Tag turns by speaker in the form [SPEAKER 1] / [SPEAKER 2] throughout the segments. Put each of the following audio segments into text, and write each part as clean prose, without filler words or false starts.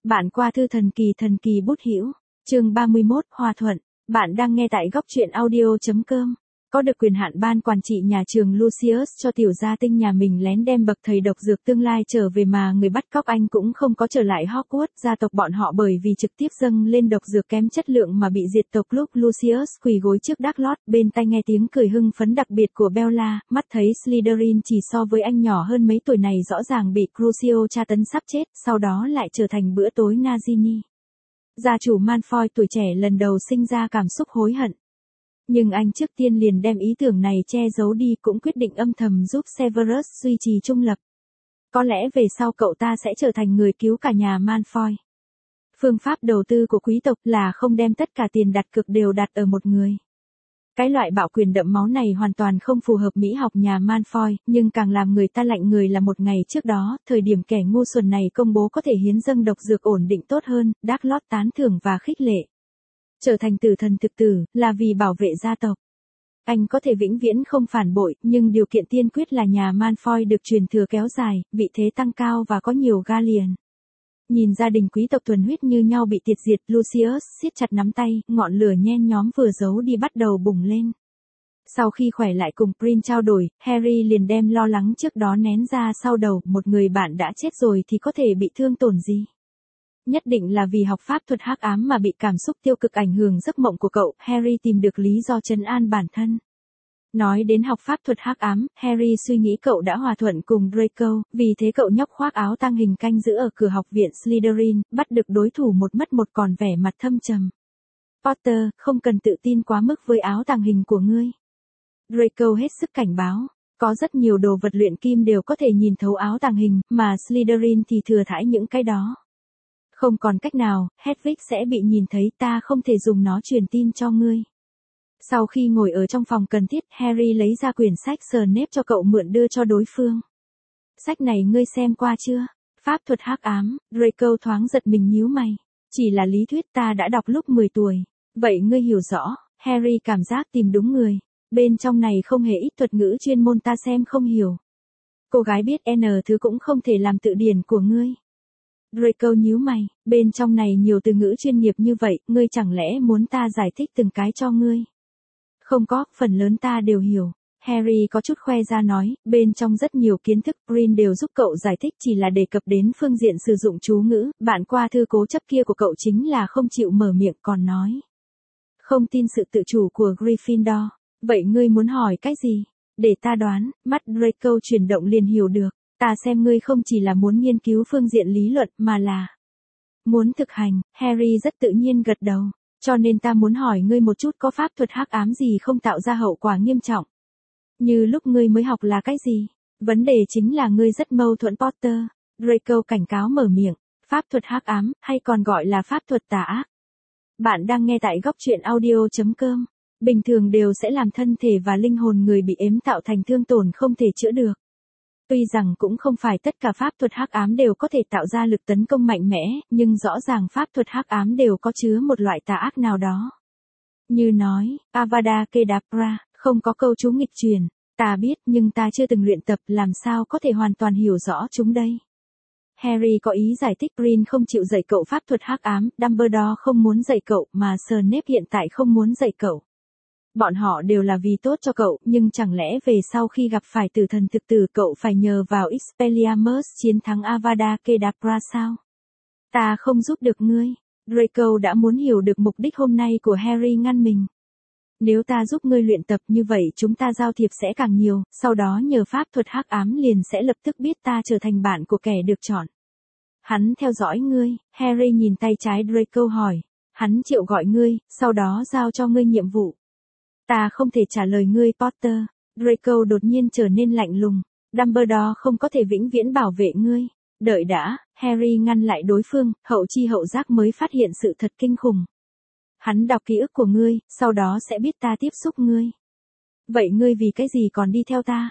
[SPEAKER 1] Bạn qua thư thần kỳ bút hữu, chương 31, Hòa thuận. Bạn đang nghe tại góc truyện audio.com. Có được quyền hạn ban quản trị nhà trường Lucius cho tiểu gia tinh nhà mình lén đem bậc thầy độc dược tương lai trở về mà người bắt cóc anh cũng không có trở lại Hogwarts. Gia tộc bọn họ bởi vì trực tiếp dâng lên độc dược kém chất lượng mà bị diệt tộc lúc Lucius quỳ gối trước Dumbledore. Bên tai nghe tiếng cười hưng phấn đặc biệt của Bella, mắt thấy Slytherin chỉ so với anh nhỏ hơn mấy tuổi này rõ ràng bị Crucio tra tấn sắp chết, sau đó lại trở thành bữa tối Nagini. Gia chủ Malfoy tuổi trẻ lần đầu sinh ra cảm xúc hối hận. Nhưng anh trước tiên liền đem ý tưởng này che giấu đi, cũng quyết định âm thầm giúp Severus duy trì trung lập. Có lẽ về sau cậu ta sẽ trở thành người cứu cả nhà Malfoy. Phương pháp đầu tư của quý tộc là không đem tất cả tiền đặt cược đều đặt ở một người. Cái loại bạo quyền đậm máu này hoàn toàn không phù hợp mỹ học nhà Malfoy, nhưng càng làm người ta lạnh người là một ngày trước đó, thời điểm kẻ ngu xuẩn này công bố có thể hiến dâng độc dược ổn định tốt hơn, Dumbledore tán thưởng và khích lệ. Trở thành tử thần thực tử, là vì bảo vệ gia tộc. Anh có thể vĩnh viễn không phản bội, nhưng điều kiện tiên quyết là nhà Malfoy được truyền thừa kéo dài, vị thế tăng cao và có nhiều Gallian. Nhìn gia đình quý tộc thuần huyết như nhau bị tiệt diệt, Lucius siết chặt nắm tay, ngọn lửa nhen nhóm vừa giấu đi bắt đầu bùng lên. Sau khi khỏe lại cùng Prin trao đổi, Harry liền đem lo lắng trước đó nén ra sau đầu, một người bạn đã chết rồi thì có thể bị thương tổn gì. Nhất định là vì học pháp thuật hắc ám mà bị cảm xúc tiêu cực ảnh hưởng giấc mộng của cậu. Harry tìm được lý do trấn an bản thân. Nói đến học pháp thuật hắc ám, Harry suy nghĩ cậu đã hòa thuận cùng Draco, vì thế cậu nhóc khoác áo tang hình canh giữ ở cửa học viện Slytherin, bắt được đối thủ một mất một còn vẻ mặt thâm trầm. Potter, không cần tự tin quá mức với áo tàng hình của ngươi. Draco hết sức cảnh báo. Có rất nhiều đồ vật luyện kim đều có thể nhìn thấu áo tàng hình, mà Slytherin thì thừa thãi những cái đó. Không còn cách nào, Hedwig sẽ bị nhìn thấy, ta không thể dùng nó truyền tin cho ngươi. Sau khi ngồi ở trong phòng cần thiết, Harry lấy ra quyển sách Snape cho cậu mượn đưa cho đối phương. Sách này ngươi xem qua chưa? Pháp thuật hắc ám, Draco thoáng giật mình nhíu mày. Chỉ là lý thuyết, ta đã đọc lúc 10 tuổi. Vậy ngươi hiểu rõ, Harry cảm giác tìm đúng người. Bên trong này không hề ít thuật ngữ chuyên môn ta xem không hiểu. Cô gái biết N thứ cũng không thể làm tự điển của ngươi. Draco nhíu mày, bên trong này nhiều từ ngữ chuyên nghiệp như vậy, ngươi chẳng lẽ muốn ta giải thích từng cái cho ngươi? Không có, phần lớn ta đều hiểu. Harry có chút khoe ra nói, bên trong rất nhiều kiến thức Prin đều giúp cậu giải thích, chỉ là đề cập đến phương diện sử dụng chú ngữ, bạn qua thư cố chấp kia của cậu chính là không chịu mở miệng còn nói. Không tin sự tự chủ của Gryffindor. Vậy ngươi muốn hỏi cái gì? Để ta đoán, mắt Draco chuyển động liền hiểu được. Ta xem ngươi không chỉ là muốn nghiên cứu phương diện lý luận mà là muốn thực hành. Harry rất tự nhiên gật đầu. Cho nên ta muốn hỏi ngươi một chút, có pháp thuật hắc ám gì không tạo ra hậu quả nghiêm trọng? Như lúc ngươi mới học là cái gì? Vấn đề chính là ngươi rất mâu thuẫn Potter. Draco cảnh cáo mở miệng. Pháp thuật hắc ám, hay còn gọi là pháp thuật tà ác. Bạn đang nghe tại góc truyện audio.com. Bình thường đều sẽ làm thân thể và linh hồn người bị ếm tạo thành thương tổn không thể chữa được. Tuy rằng cũng không phải tất cả pháp thuật hắc ám đều có thể tạo ra lực tấn công mạnh mẽ, nhưng rõ ràng pháp thuật hắc ám đều có chứa một loại tà ác nào đó. Như nói, Avada Kedavra, không có câu chú nghịch truyền. Ta biết nhưng ta chưa từng luyện tập, làm sao có thể hoàn toàn hiểu rõ chúng đây. Harry có ý giải thích Prin không chịu dạy cậu pháp thuật hắc ám, Dumbledore không muốn dạy cậu, mà Snape hiện tại không muốn dạy cậu. Bọn họ đều là vì tốt cho cậu, nhưng chẳng lẽ về sau khi gặp phải tử thần thực tử cậu phải nhờ vào Expelliarmus chiến thắng Avada Kedavra sao? Ta không giúp được ngươi. Draco đã muốn hiểu được mục đích hôm nay của Harry ngăn mình. Nếu ta giúp ngươi luyện tập như vậy chúng ta giao thiệp sẽ càng nhiều, sau đó nhờ pháp thuật hắc ám liền sẽ lập tức biết ta trở thành bạn của kẻ được chọn. Hắn theo dõi ngươi, Harry nhìn tay trái Draco hỏi. Hắn triệu gọi ngươi, sau đó giao cho ngươi nhiệm vụ. Ta không thể trả lời ngươi Potter. Draco đột nhiên trở nên lạnh lùng. Dumbledore không có thể vĩnh viễn bảo vệ ngươi. Đợi đã, Harry ngăn lại đối phương, hậu chi hậu giác mới phát hiện sự thật kinh khủng. Hắn đọc ký ức của ngươi, sau đó sẽ biết ta tiếp xúc ngươi. Vậy ngươi vì cái gì còn đi theo ta?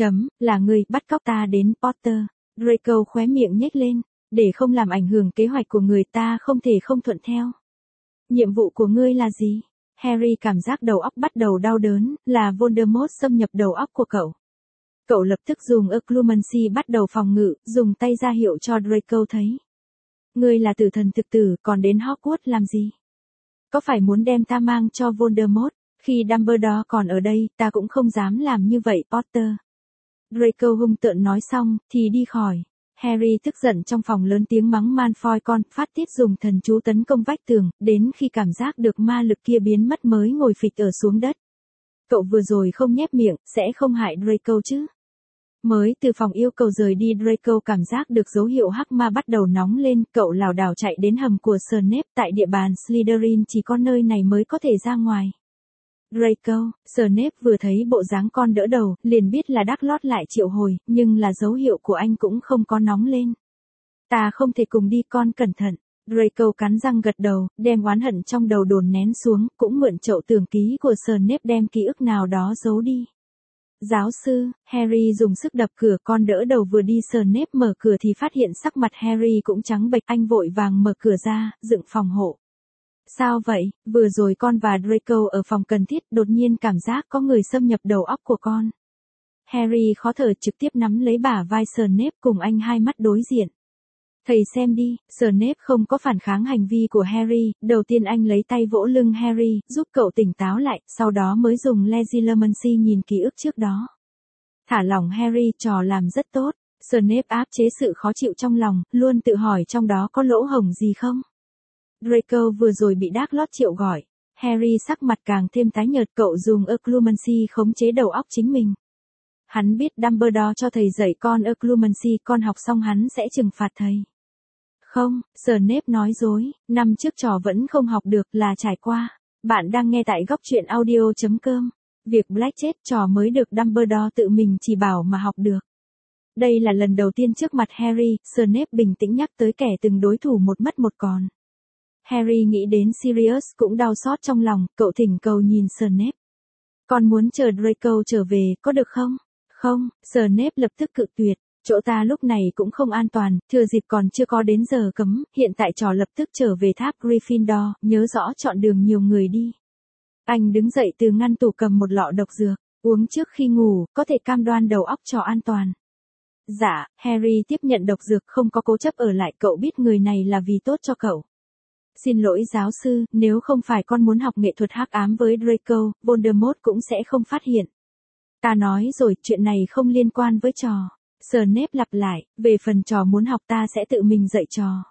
[SPEAKER 1] Là ngươi bắt cóc ta đến Potter. Draco khóe miệng nhếch lên. Để không làm ảnh hưởng kế hoạch của người ta không thể không thuận theo. Nhiệm vụ của ngươi là gì? Harry cảm giác đầu óc bắt đầu đau đớn, là Voldemort xâm nhập đầu óc của cậu. Cậu lập tức dùng Occlumency bắt đầu phòng ngự, dùng tay ra hiệu cho Draco thấy. Ngươi là tử thần thực tử, còn đến Hogwarts làm gì? Có phải muốn đem ta mang cho Voldemort? Khi Dumbledore còn ở đây, ta cũng không dám làm như vậy Potter. Draco hung tợn nói xong, thì đi khỏi. Harry tức giận trong phòng lớn tiếng mắng Malfoy con, phát tiết dùng thần chú tấn công vách tường, đến khi cảm giác được ma lực kia biến mất mới ngồi phịch ở xuống đất. Cậu vừa rồi không nhép miệng, sẽ không hại Draco chứ? Mới từ phòng yêu cầu rời đi, Draco cảm giác được dấu hiệu hắc ma bắt đầu nóng lên, cậu lảo đảo chạy đến hầm của Snape, tại địa bàn Slytherin chỉ có nơi này mới có thể ra ngoài. Draco, Snape vừa thấy bộ dáng con đỡ đầu, liền biết là Dumbledore lại triệu hồi, nhưng là dấu hiệu của anh cũng không có nóng lên. Ta không thể cùng đi, con cẩn thận. Draco cắn răng gật đầu, đem oán hận trong đầu đồn nén xuống, cũng mượn chậu tường ký của Snape đem ký ức nào đó giấu đi. Giáo sư, Harry dùng sức đập cửa, con đỡ đầu vừa đi Snape mở cửa thì phát hiện sắc mặt Harry cũng trắng bệch, anh vội vàng mở cửa ra, dựng phòng hộ. Sao vậy, vừa rồi con và Draco ở phòng cần thiết, đột nhiên cảm giác có người xâm nhập đầu óc của con. Harry khó thở trực tiếp nắm lấy bả vai Snape cùng anh hai mắt đối diện. Thầy xem đi, Snape không có phản kháng hành vi của Harry, đầu tiên anh lấy tay vỗ lưng Harry, giúp cậu tỉnh táo lại, sau đó mới dùng Legilimency nhìn ký ức trước đó. Thả lỏng Harry, trò làm rất tốt. Snape áp chế sự khó chịu trong lòng, luôn tự hỏi trong đó có lỗ hổng gì không. Draco vừa rồi bị Dumbledore triệu gọi. Harry sắc mặt càng thêm tái nhợt, cậu dùng Occlumency khống chế đầu óc chính mình. Hắn biết Dumbledore cho thầy dạy con Occlumency, con học xong hắn sẽ trừng phạt thầy. Không, Snape nói dối, năm trước trò vẫn không học được, là trải qua. Bạn đang nghe tại góc truyện audio.com. Việc Black chết trò mới được Dumbledore tự mình chỉ bảo mà học được. Đây là lần đầu tiên trước mặt Harry, Snape bình tĩnh nhắc tới kẻ từng đối thủ một mất một còn. Harry nghĩ đến Sirius cũng đau xót trong lòng, cậu thỉnh cầu nhìn Snape. Con muốn chờ Draco trở về, có được không? Không, Snape lập tức cự tuyệt. Chỗ ta lúc này cũng không an toàn, thừa dịp còn chưa có đến giờ cấm, hiện tại trò lập tức trở về tháp Gryffindor, nhớ rõ chọn đường nhiều người đi. Anh đứng dậy từ ngăn tủ cầm một lọ độc dược, uống trước khi ngủ, có thể cam đoan đầu óc trò an toàn. Dạ, Harry tiếp nhận độc dược, không có cố chấp ở lại, cậu biết người này là vì tốt cho cậu. Xin lỗi giáo sư, nếu không phải con muốn học nghệ thuật hắc ám với Draco, Voldemort cũng sẽ không phát hiện. Ta nói rồi, chuyện này không liên quan với trò. Snape lặp lại, về phần trò muốn học ta sẽ tự mình dạy trò.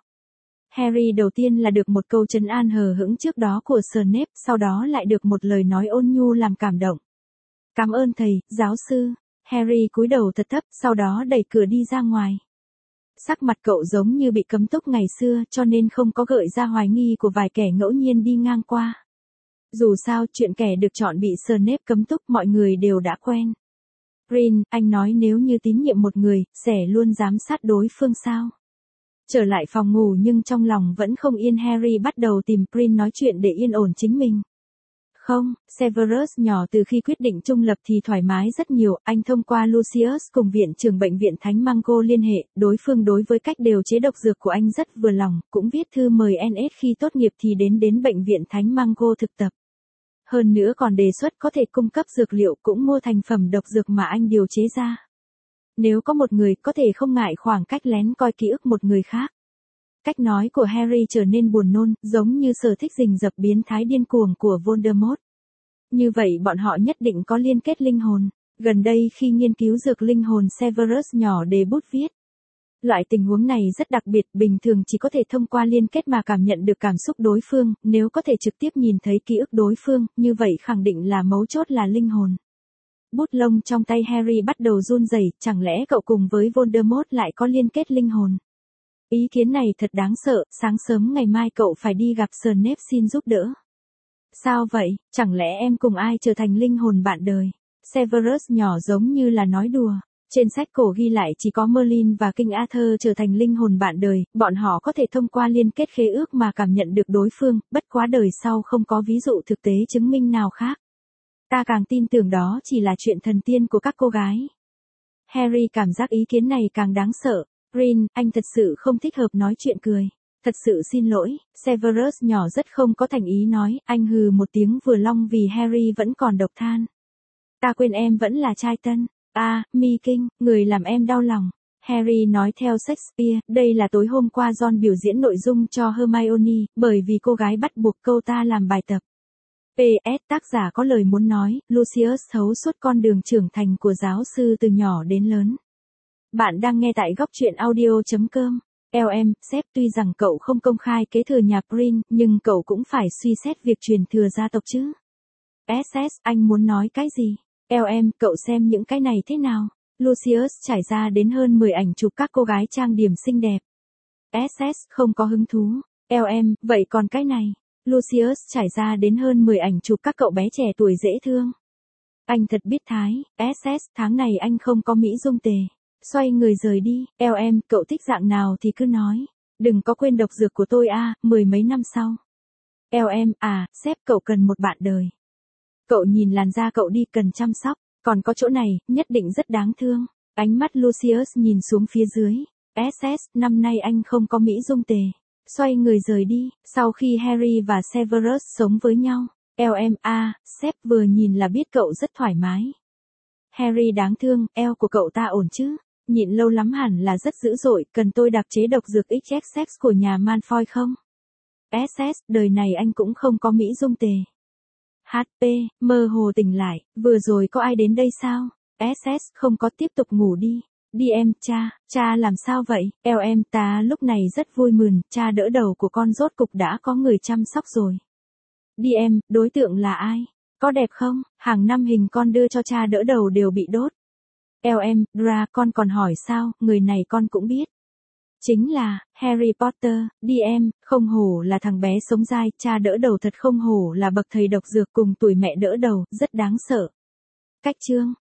[SPEAKER 1] Harry đầu tiên là được một câu trấn an hờ hững trước đó của Snape, sau đó lại được một lời nói ôn nhu làm cảm động. Cảm ơn thầy, giáo sư. Harry cúi đầu thật thấp, sau đó đẩy cửa đi ra ngoài. Sắc mặt cậu giống như bị cấm túc ngày xưa, cho nên không có gợi ra hoài nghi của vài kẻ ngẫu nhiên đi ngang qua. Dù sao, chuyện kẻ được chọn bị Snape cấm túc mọi người đều đã quen. Rin, anh nói nếu như tín nhiệm một người, sẽ luôn giám sát đối phương sao? Trở lại phòng ngủ nhưng trong lòng vẫn không yên, Harry bắt đầu tìm Rin nói chuyện để yên ổn chính mình. Không, Severus nhỏ từ khi quyết định trung lập thì thoải mái rất nhiều, anh thông qua Lucius cùng viện trưởng bệnh viện Thánh Mango liên hệ, đối phương đối với cách điều chế độc dược của anh rất vừa lòng, cũng viết thư mời NS khi tốt nghiệp thì đến bệnh viện Thánh Mango thực tập. Hơn nữa còn đề xuất có thể cung cấp dược liệu, cũng mua thành phẩm độc dược mà anh điều chế ra. Nếu có một người có thể không ngại khoảng cách lén coi ký ức một người khác. Cách nói của Harry trở nên buồn nôn, giống như sở thích rình rập biến thái điên cuồng của Voldemort. Như vậy bọn họ nhất định có liên kết linh hồn. Gần đây khi nghiên cứu dược linh hồn, Severus nhỏ đề bút viết. Loại tình huống này rất đặc biệt, bình thường chỉ có thể thông qua liên kết mà cảm nhận được cảm xúc đối phương, nếu có thể trực tiếp nhìn thấy ký ức đối phương, như vậy khẳng định là mấu chốt là linh hồn. Bút lông trong tay Harry bắt đầu run rẩy, chẳng lẽ cậu cùng với Voldemort lại có liên kết linh hồn? Ý kiến này thật đáng sợ, sáng sớm ngày mai cậu phải đi gặp Snape xin giúp đỡ. Sao vậy, chẳng lẽ em cùng ai trở thành linh hồn bạn đời? Severus nhỏ giống như là nói đùa. Trên sách cổ ghi lại chỉ có Merlin và King Arthur trở thành linh hồn bạn đời, bọn họ có thể thông qua liên kết khế ước mà cảm nhận được đối phương, bất quá đời sau không có ví dụ thực tế chứng minh nào khác. Ta càng tin tưởng đó chỉ là chuyện thần tiên của các cô gái. Harry cảm giác ý kiến này càng đáng sợ. Rin, anh thật sự không thích hợp nói chuyện cười. Thật sự xin lỗi, Severus nhỏ rất không có thành ý nói, anh hừ một tiếng vừa long vì Harry vẫn còn độc than. Ta quên em vẫn là trai tân. Mi Kinh, người làm em đau lòng. Harry nói theo Shakespeare, đây là tối hôm qua Ron biểu diễn nội dung cho Hermione, bởi vì cô gái bắt buộc cô ta làm bài tập. PS tác giả có lời muốn nói, Lucius thấu suốt con đường trưởng thành của giáo sư từ nhỏ đến lớn. Bạn đang nghe tại góc truyện audio.com. LM, sếp tuy rằng cậu không công khai kế thừa nhà Prin, nhưng cậu cũng phải suy xét việc truyền thừa gia tộc chứ. SS, anh muốn nói cái gì? LM, cậu xem những cái này thế nào? Lucius trải ra đến hơn 10 ảnh chụp các cô gái trang điểm xinh đẹp. SS, không có hứng thú. LM, vậy còn cái này? Lucius trải ra đến hơn 10 ảnh chụp các cậu bé trẻ tuổi dễ thương. Anh thật biết thái. SS, tháng này anh không có Mỹ dung tề. Xoay người rời đi. LM, cậu thích dạng nào thì cứ nói. Đừng có quên độc dược của tôi mười mấy năm sau. LM, sếp cậu cần một bạn đời. Cậu nhìn làn da cậu đi cần chăm sóc. Còn có chỗ này, nhất định rất đáng thương. Ánh mắt Lucius nhìn xuống phía dưới. SS, năm nay anh không có Mỹ dung tề. Xoay người rời đi. Sau khi Harry và Severus sống với nhau. LM, sếp vừa nhìn là biết cậu rất thoải mái. Harry đáng thương, eo của cậu ta ổn chứ? Nhịn lâu lắm hẳn là rất dữ dội, cần tôi đặc chế độc dược XXX của nhà Malfoy không? SS, đời này anh cũng không có Mỹ dung tề. HP, mơ hồ tỉnh lại, vừa rồi có ai đến đây sao? SS, không có, tiếp tục ngủ đi. DM, cha làm sao vậy? LM, ta lúc này rất vui mừng, cha đỡ đầu của con rốt cục đã có người chăm sóc rồi. DM, đối tượng là ai? Có đẹp không? Hàng năm hình con đưa cho cha đỡ đầu đều bị đốt. LM, con còn hỏi sao, người này con cũng biết. Chính là, Harry Potter. DM, không hổ là thằng bé sống dai, cha đỡ đầu thật không hổ là bậc thầy độc dược cùng tuổi mẹ đỡ đầu, rất đáng sợ. Cách chương.